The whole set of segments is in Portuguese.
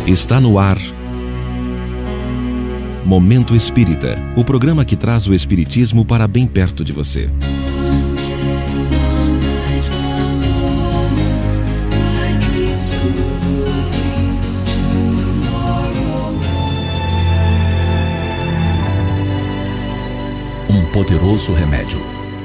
Está no ar Momento Espírita, o programa que traz o Espiritismo para bem perto de você. Um poderoso remédio.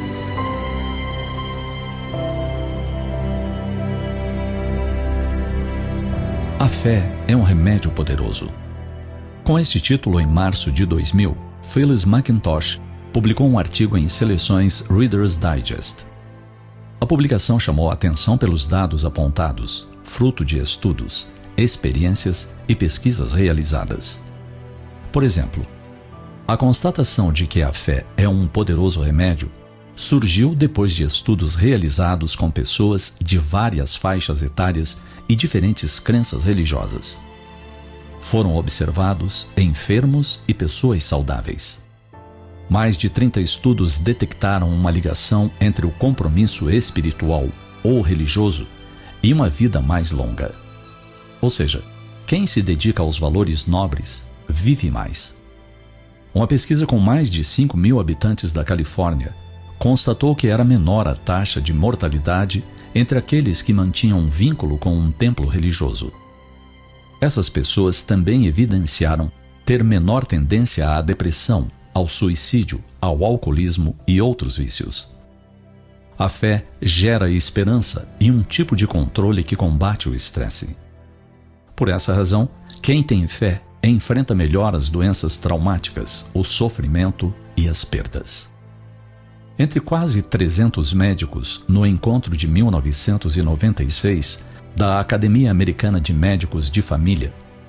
A fé é um remédio poderoso. Com este título, em março de 2000, Phyllis McIntosh publicou um artigo em Seleções Reader's Digest. A publicação chamou a atenção pelos dados apontados, fruto de estudos, experiências e pesquisas realizadas. Por exemplo, a constatação de que a fé é um poderoso remédio surgiu depois de estudos realizados com pessoas de várias faixas etárias e diferentes crenças religiosas. Foram observados enfermos e pessoas saudáveis. Mais de 30 estudos detectaram uma ligação entre o compromisso espiritual ou religioso e uma vida mais longa. Ou seja, quem se dedica aos valores nobres vive mais. Uma pesquisa com mais de 5.000 habitantes da Califórnia constatou que era menor a taxa de mortalidade entre aqueles que mantinham um vínculo com um templo religioso. Essas pessoas também evidenciaram ter menor tendência à depressão, ao suicídio, ao alcoolismo e outros vícios. A fé gera esperança e um tipo de controle que combate o estresse. Por essa razão, quem tem fé enfrenta melhor as doenças traumáticas, o sofrimento e as perdas. Entre quase 300 médicos no encontro de 1996 da Academia Americana de Médicos de Família,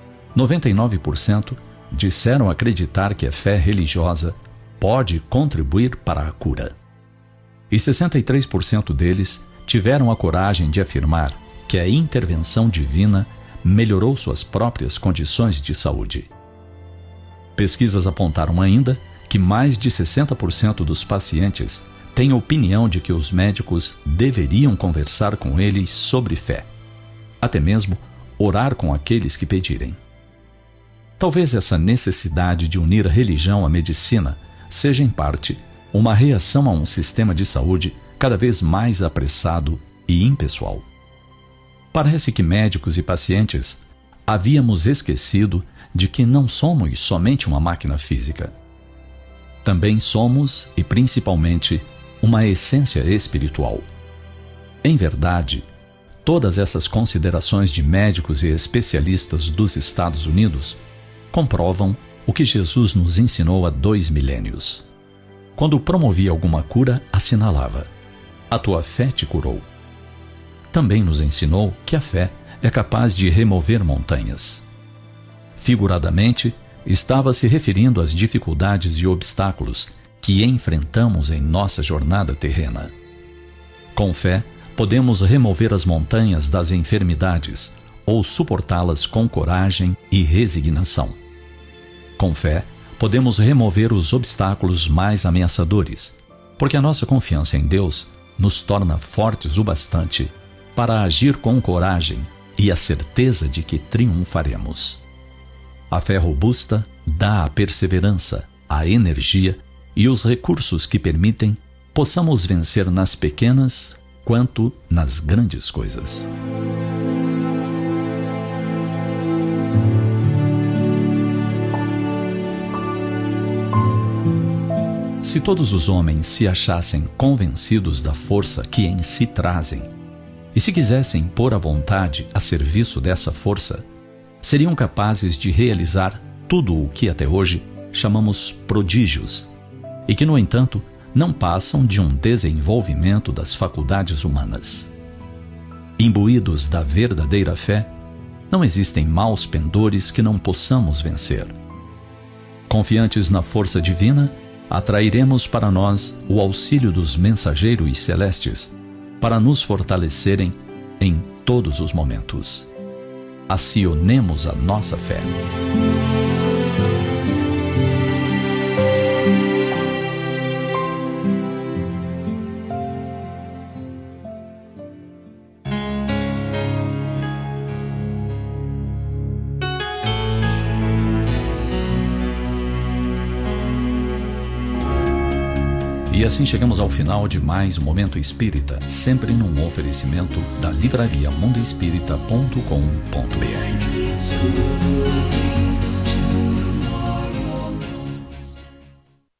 99% disseram acreditar que a fé religiosa pode contribuir para a cura. E 63% deles tiveram a coragem de afirmar que a intervenção divina melhorou suas próprias condições de saúde. Pesquisas apontaram ainda que mais de 60% dos pacientes têm opinião de que os médicos deveriam conversar com eles sobre fé, até mesmo orar com aqueles que pedirem. Talvez essa necessidade de unir a religião à medicina seja, em parte, uma reação a um sistema de saúde cada vez mais apressado e impessoal. Parece que médicos e pacientes havíamos esquecido de que não somos somente uma máquina física. Também somos, e principalmente, uma essência espiritual. Em verdade, todas essas considerações de médicos e especialistas dos Estados Unidos comprovam o que Jesus nos ensinou há 2 milênios. Quando promovia alguma cura, assinalava: "A tua fé te curou." Também nos ensinou que a fé é capaz de remover montanhas. Figuradamente, estava se referindo às dificuldades e obstáculos que enfrentamos em nossa jornada terrena. Com fé, podemos remover as montanhas das enfermidades ou suportá-las com coragem e resignação. Com fé, podemos remover os obstáculos mais ameaçadores, porque a nossa confiança em Deus nos torna fortes o bastante para agir com coragem e a certeza de que triunfaremos. A fé robusta dá a perseverança, a energia e os recursos que permitem possamos vencer nas pequenas quanto nas grandes coisas. Se todos os homens se achassem convencidos da força que em si trazem, e se quisessem pôr a vontade a serviço dessa força, seriam capazes de realizar tudo o que até hoje chamamos prodígios, e que, no entanto, não passam de um desenvolvimento das faculdades humanas. Imbuídos da verdadeira fé, não existem maus pendores que não possamos vencer. Confiantes na força divina, atrairemos para nós o auxílio dos mensageiros celestes, para nos fortalecerem em todos os momentos. Acionemos a nossa fé. E assim chegamos ao final de mais um Momento Espírita, sempre num oferecimento da livraria mundoespírita.com.br.